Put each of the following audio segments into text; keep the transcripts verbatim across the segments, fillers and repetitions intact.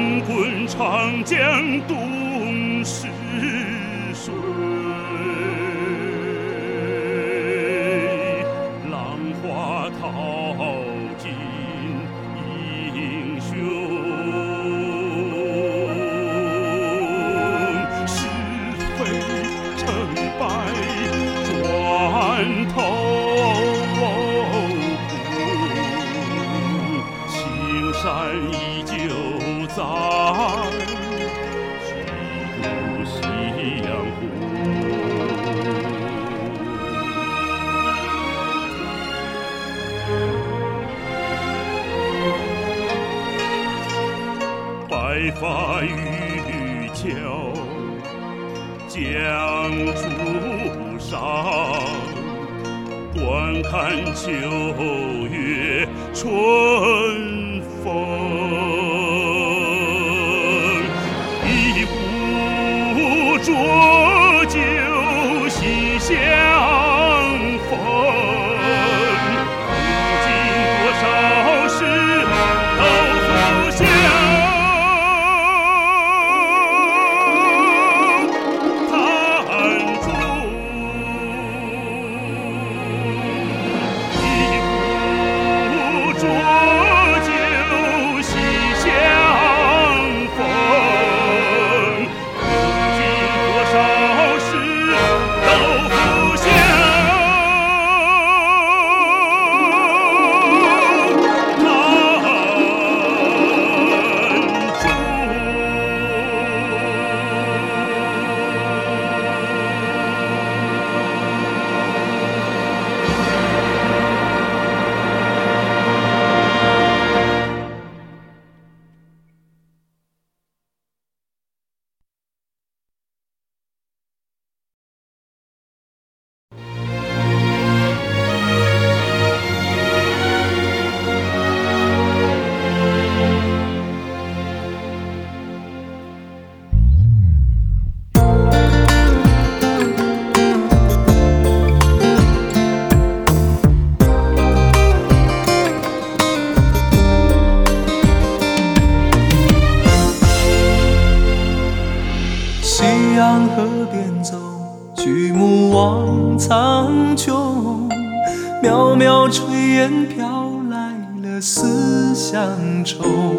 滚长江东逝水，浪花淘尽英雄。是非成败转头不，青山依旧在，几度夕阳红。白发渔樵江渚上，观看秋月春风。一壶浊酒喜相逢，古今多少事都浮现。 河边走，举目望苍穹，渺渺炊烟飘来了思乡愁。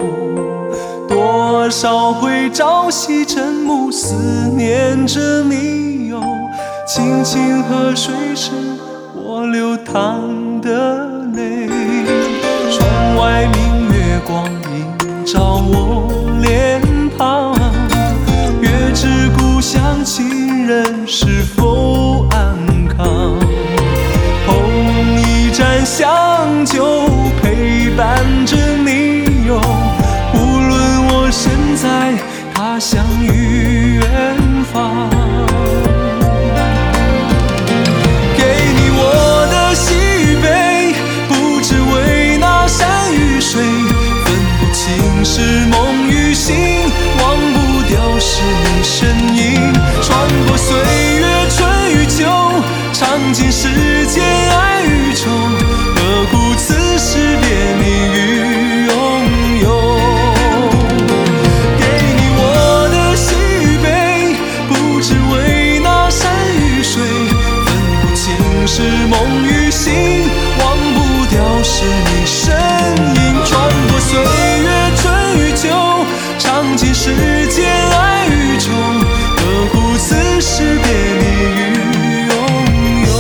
多少回朝夕枕暮，思念着你哟。清清河水是我流淌的泪，窗外明月光映照我脸庞。月知故乡亲人是否安康？捧一盏香酒陪伴着你哟，无论我身在他乡与远方。给你我的喜与悲，不只为那山与水，分不清是梦与醒，忘不掉是你身影。穿过岁月春与秋，尝尽世间爱与愁，何苦此时别离与拥有？给你我的喜与悲，不只为那山与水，分不清是梦与醒，忘不掉是你身影。穿过岁月春与秋，尝尽世间爱与愁，何苦此时别离与拥有？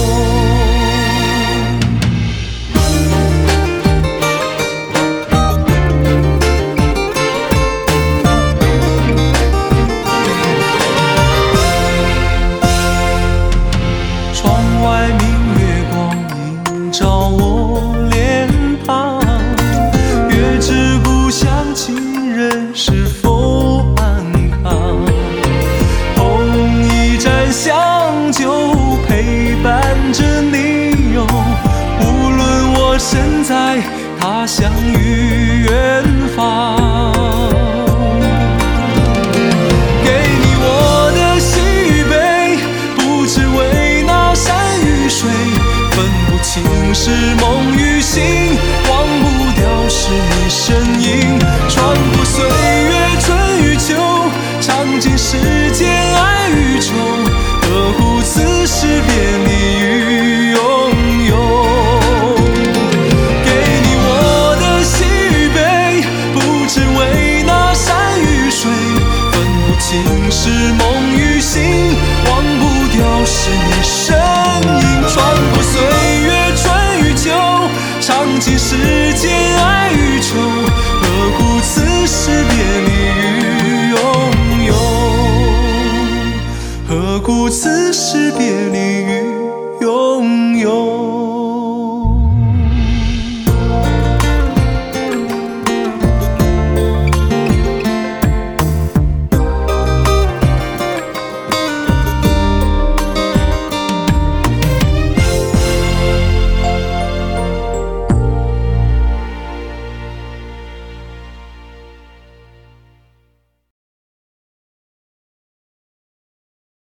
窗外明月光映照我脸庞，月知故乡亲人是否安与拥有，何故此时别离与